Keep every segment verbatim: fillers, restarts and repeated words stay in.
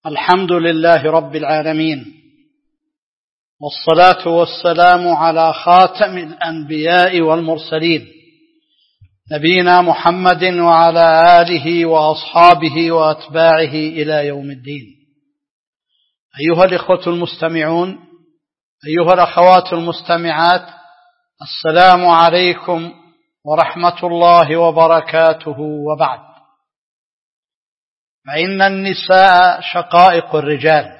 الحمد لله رب العالمين، والصلاة والسلام على خاتم الأنبياء والمرسلين نبينا محمد وعلى آله وأصحابه وأتباعه إلى يوم الدين. أيها الإخوة المستمعون، أيها الأخوات المستمعات، السلام عليكم ورحمة الله وبركاته. وبعد، فإن النساء شقائق الرجال،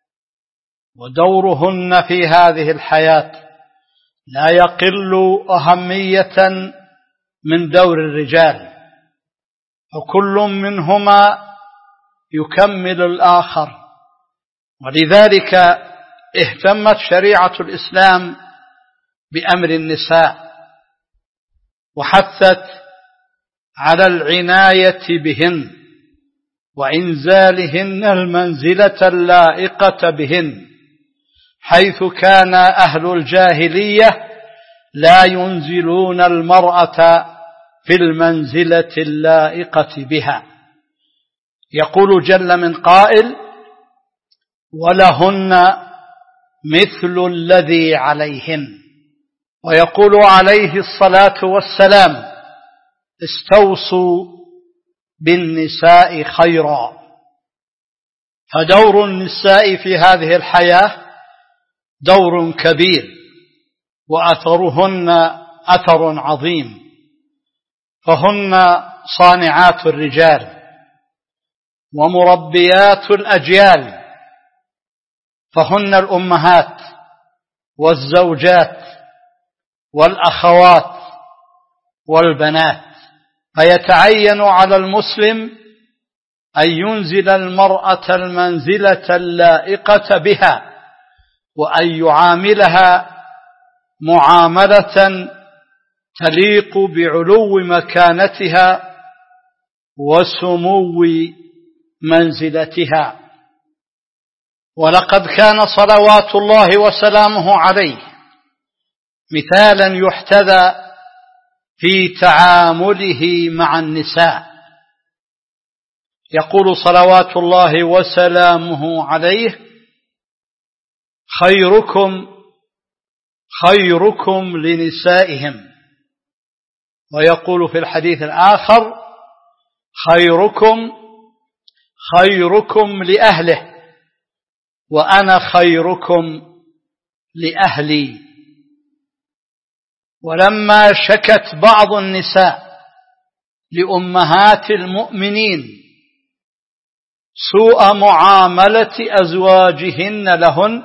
ودورهن في هذه الحياة لا يقل أهمية من دور الرجال، فكل منهما يكمل الآخر. ولذلك اهتمت شريعة الإسلام بأمر النساء، وحثت على العناية بهن وإنزالهن المنزلة اللائقة بهن، حيث كان أهل الجاهلية لا ينزلون المرأة في المنزلة اللائقة بها. يقول جل من قائل: ولهن مثل الذي عليهن. ويقول عليه الصلاة والسلام: استوصوا بالنساء خيرا. فدور النساء في هذه الحياة دور كبير، وأثرهن أثر عظيم، فهن صانعات الرجال ومربيات الأجيال، فهن الأمهات والزوجات والأخوات والبنات. فيتعين على المسلم أن ينزل المرأة المنزلة اللائقة بها، وأن يعاملها معاملة تليق بعلو مكانتها وسمو منزلتها. ولقد كان صلوات الله وسلامه عليه مثالا يحتذى في تعامله مع النساء. يقول صلوات الله وسلامه عليه: خيركم خيركم لنسائهم. ويقول في الحديث الآخر: خيركم خيركم لأهله، وأنا خيركم لأهلي. ولما شكت بعض النساء لأمهات المؤمنين سوء معاملة أزواجهن لهن،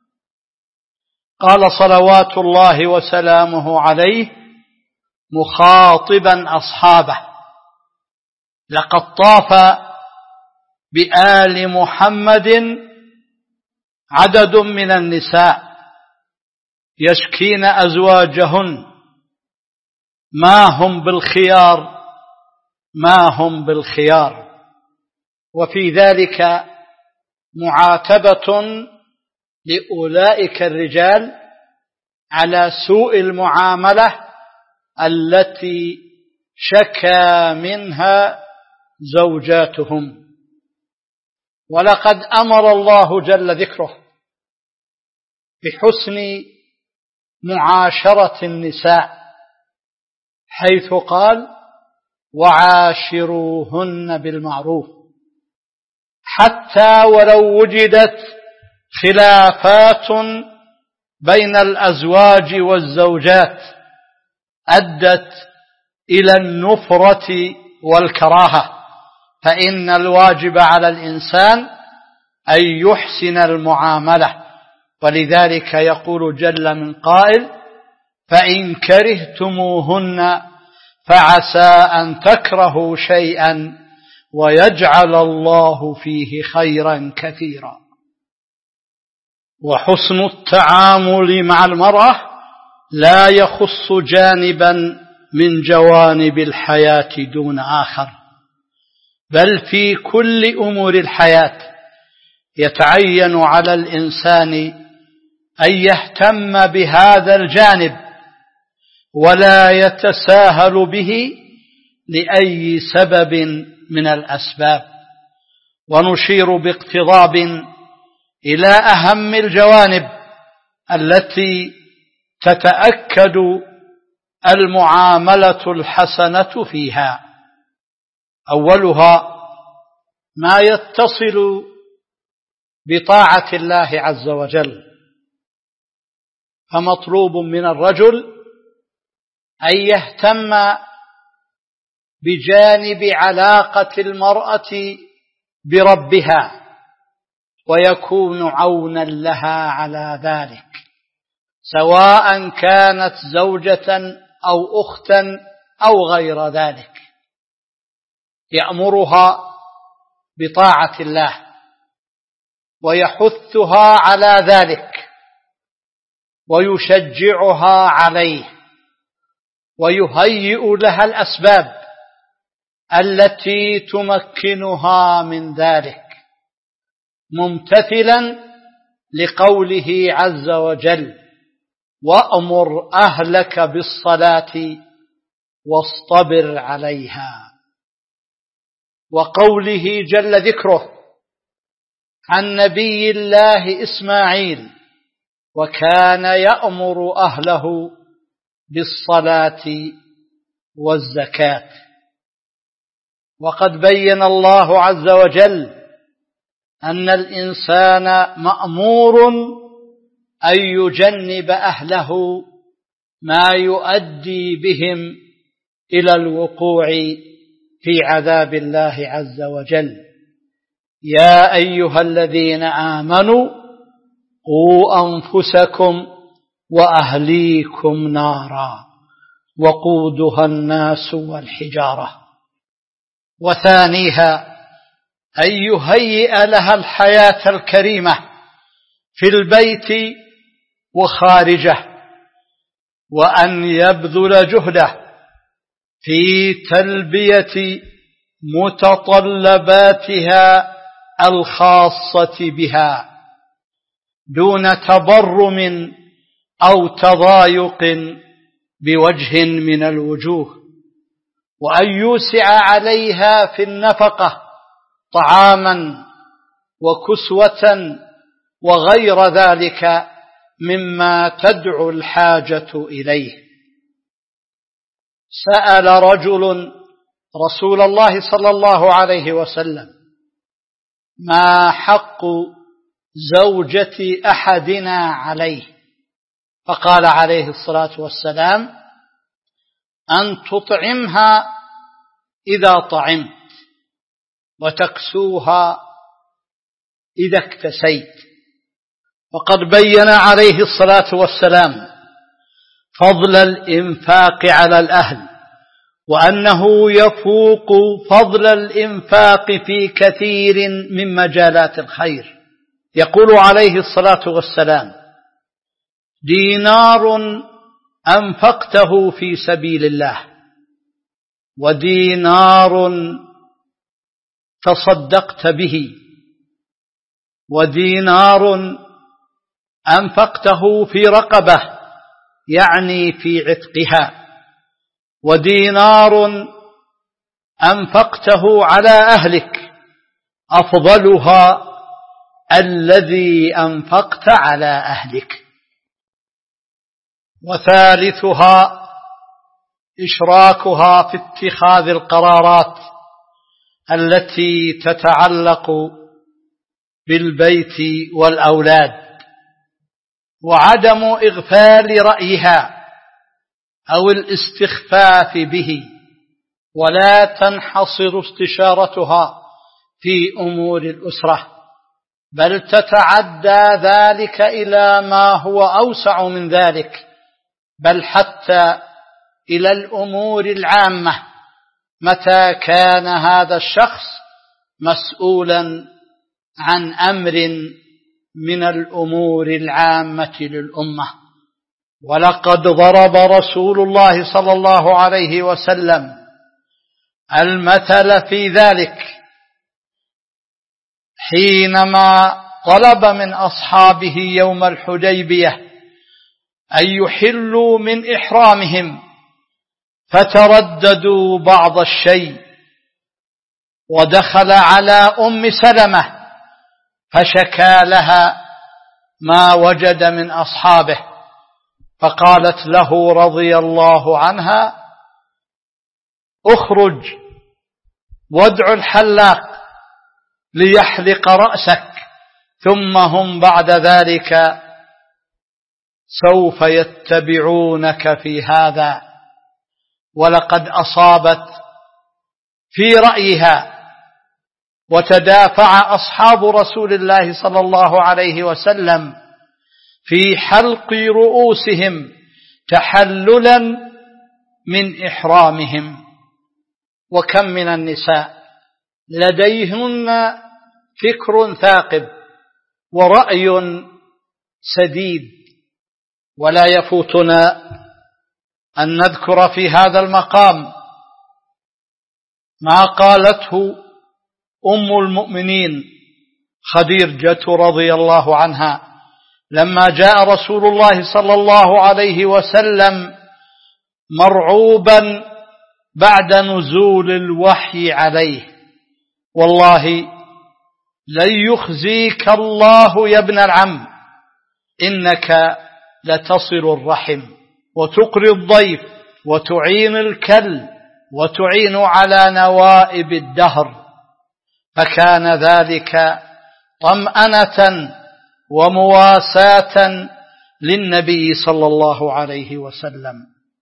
قال صلوات الله وسلامه عليه مخاطبا أصحابه: لقد طاف بآل محمد عدد من النساء يشكين أزواجهن ما هم بالخيار ما هم بالخيار. وفي ذلك معاتبة لأولئك الرجال على سوء المعاملة التي شكى منها زوجاتهم. ولقد أمر الله جل ذكره بحسن معاشرة النساء، حيث قال: وعاشروهن بالمعروف، حتى ولو وجدت خلافات بين الأزواج والزوجات أدت إلى النفرة والكراهة، فإن الواجب على الإنسان أن يحسن المعاملة. ولذلك يقول جل من قائل: فإن كرهتموهن فعسى أن تكرهوا شيئا ويجعل الله فيه خيرا كثيرا. وحسن التعامل مع المرأة لا يخص جانبا من جوانب الحياة دون آخر، بل في كل أمور الحياة يتعين على الإنسان أن يهتم بهذا الجانب ولا يتساهل به لأي سبب من الأسباب. ونشير باقتضاب إلى أهم الجوانب التي تتأكد المعاملة الحسنة فيها. أولها ما يتصل بطاعة الله عز وجل، فمطلوب من الرجل أن يهتم بجانب علاقة المرأة بربها ويكون عونا لها على ذلك، سواء كانت زوجة أو أختا أو غير ذلك، يأمرها بطاعة الله ويحثها على ذلك ويشجعها عليه ويهيئ لها الأسباب التي تمكنها من ذلك، ممتثلا لقوله عز وجل: وأمر أهلك بالصلاة واصطبر عليها، وقوله جل ذكره عن نبي الله إسماعيل: وكان يأمر أهله بالصلاة والزكاة. وقد بين الله عز وجل أن الإنسان مأمور أن يجنب أهله ما يؤدي بهم إلى الوقوع في عذاب الله عز وجل. يا أيها الذين آمنوا قوا أنفسكم وأهليكم نارا وقودها الناس والحجارة. وثانيها أن يهيئ لها الحياة الكريمة في البيت وخارجه، وأن يبذل جهده في تلبية متطلباتها الخاصة بها دون تبرم أو تضايق بوجه من الوجوه، وأن يوسع عليها في النفقة طعاما وكسوة وغير ذلك مما تدعو الحاجة إليه. سأل رجل رسول الله صلى الله عليه وسلم: ما حق زوجة أحدنا عليه؟ فقال عليه الصلاة والسلام: أن تطعمها إذا طعمت، وتكسوها إذا اكتسيت. وقد بين عليه الصلاة والسلام فضل الإنفاق على الأهل، وأنه يفوق فضل الإنفاق في كثير من مجالات الخير. يقول عليه الصلاة والسلام: دينار أنفقته في سبيل الله، ودينار تصدقت به، ودينار أنفقته في رقبة يعني في عتقها، ودينار أنفقته على أهلك أفضلها الذي أنفقت على أهلك. وثالثها إشراكها في اتخاذ القرارات التي تتعلق بالبيت والأولاد، وعدم إغفال رأيها أو الاستخفاف به، ولا تنحصر استشارتها في أمور الأسرة، بل تتعدى ذلك إلى ما هو أوسع من ذلك، بل حتى إلى الأمور العامة متى كان هذا الشخص مسؤولا عن أمر من الأمور العامة للأمة. ولقد ضرب رسول الله صلى الله عليه وسلم المثل في ذلك حينما طلب من أصحابه يوم الحديبية أن يحلوا من إحرامهم فترددوا بعض الشيء، ودخل على أم سلمة فشكى لها ما وجد من أصحابه، فقالت له رضي الله عنها: اخرج وادع الحلاق ليحلق رأسك، ثم هم بعد ذلك سوف يتبعونك في هذا. ولقد أصابت في رأيها، وتدافع أصحاب رسول الله صلى الله عليه وسلم في حلق رؤوسهم تحللا من إحرامهم. وكم من النساء لديهن فكر ثاقب ورأي سديد، ولا يفوتنا أن نذكر في هذا المقام ما قالته أم المؤمنين خديجة رضي الله عنها لما جاء رسول الله صلى الله عليه وسلم مرعوبا بعد نزول الوحي عليه: والله لن يخزيك الله يا ابن العم، إنك لتصل الرحم وتقري الضيف وتعين الكل وتعين على نوائب الدهر. فكان ذلك طمأنة ومواساة للنبي صلى الله عليه وسلم.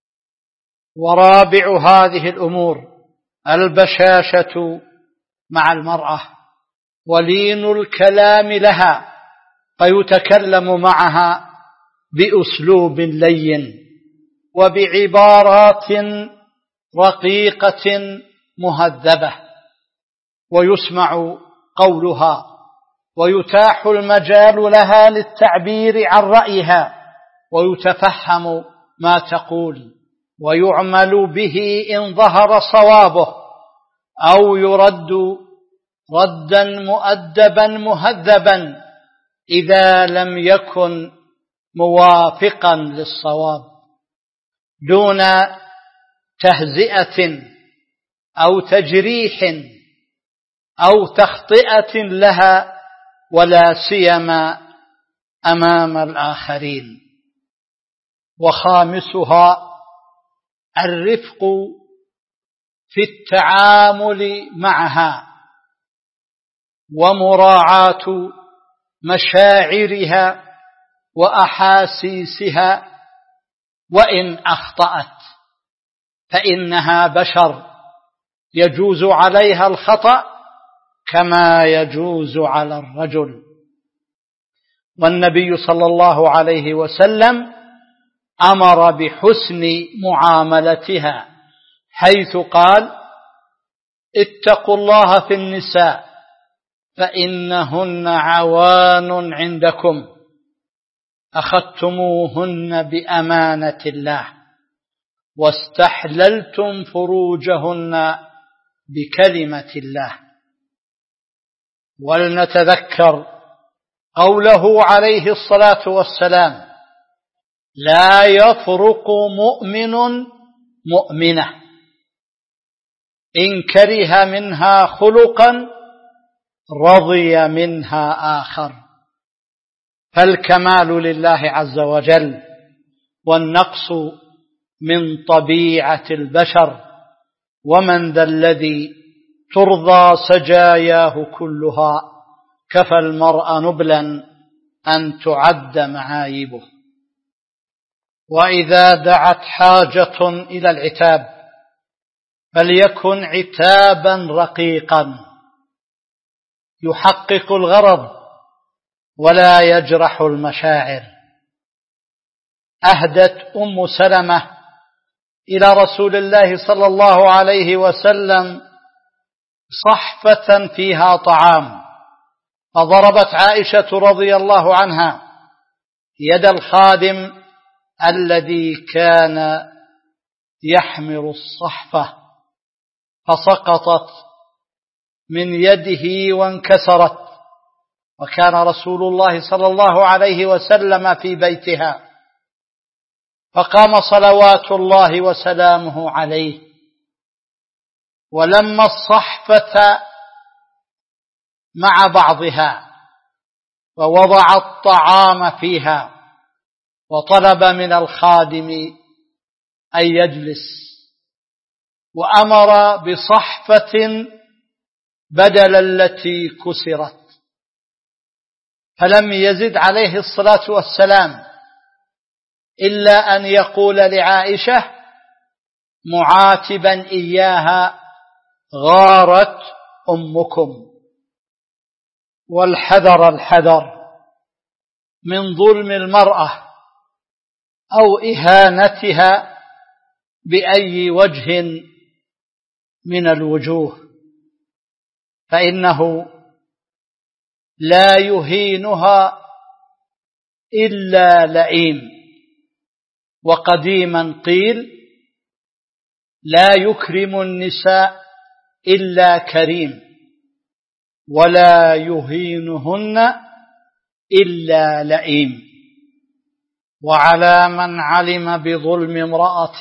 ورابع هذه الأمور البشاشة مع المرأة ولين الكلام لها، فيتكلم معها بأسلوب لين وبعبارات رقيقة مهذبة، ويسمع قولها ويتاح المجال لها للتعبير عن رأيها، ويتفهم ما تقول ويعمل به إن ظهر صوابه، أو يرد ردا مؤدبا مهذبا إذا لم يكن موافقا للصواب، دون تهزئة أو تجريح أو تخطئة لها، ولا سيما أمام الآخرين. وخامسها الرفق في التعامل معها ومراعاة مشاعرها وأحاسيسها، وإن أخطأت فإنها بشر يجوز عليها الخطأ كما يجوز على الرجل. والنبي صلى الله عليه وسلم أمر بحسن معاملتها، حيث قال: اتقوا الله في النساء فإنهن عوان عندكم أخذتموهن بأمانة الله واستحللتم فروجهن بكلمة الله. ولنتذكر قوله عليه الصلاة والسلام: لا يفرق مؤمن مؤمنة إن كره منها خلقا رضي منها آخر. فالكمال لله عز وجل، والنقص من طبيعة البشر. ومن ذا الذي ترضى سجاياه كلها، كفى المرء نبلا أن تعد معايبه. وإذا دعت حاجة إلى العتاب فليكن عتابا رقيقا يحقق الغرض ولا يجرح المشاعر. أهدت أم سلمة إلى رسول الله صلى الله عليه وسلم صحفة فيها طعام، فضربت عائشة رضي الله عنها يد الخادم الذي كان يحمل الصحفة، فسقطت من يده وانكسرت، وكان رسول الله صلى الله عليه وسلم في بيتها، فقام صلوات الله وسلامه عليه ولما الصحفة مع بعضها ووضع الطعام فيها وطلب من الخادم أن يجلس، وأمر بصحفة بدل التي كسرت، فلم يزد عليه الصلاة والسلام إلا أن يقول لعائشة معاتبا إياها: غارت أمكم. والحذر الحذر من ظلم المرأة أو إهانتها بأي وجه من الوجوه، فإنه لا يهينها إلا لئيم. وقديما قيل: لا يكرم النساء إلا كريم، ولا يهينهن إلا لئيم. وعلى من علم بظلم امرأة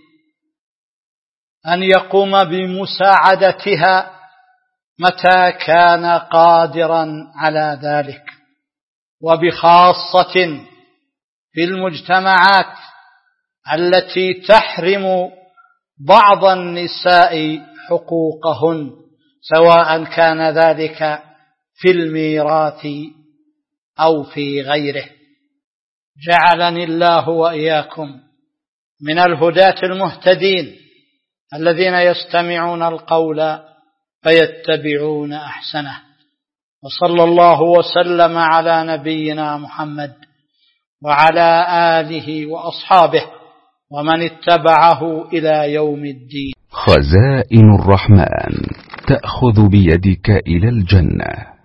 أن يقوم بمساعدتها متى كان قادرا على ذلك، وبخاصة في المجتمعات التي تحرم بعض النساء حقوقهن، سواء كان ذلك في الميراث أو في غيره. جعلني الله وإياكم من الهداة المهتدين الذين يستمعون القول فيتبعون أحسنه. وصلى الله وسلم على نبينا محمد وعلى آله وأصحابه ومن اتبعه إلى يوم الدين. خزائن الرحمن تأخذ بيدك إلى الجنة.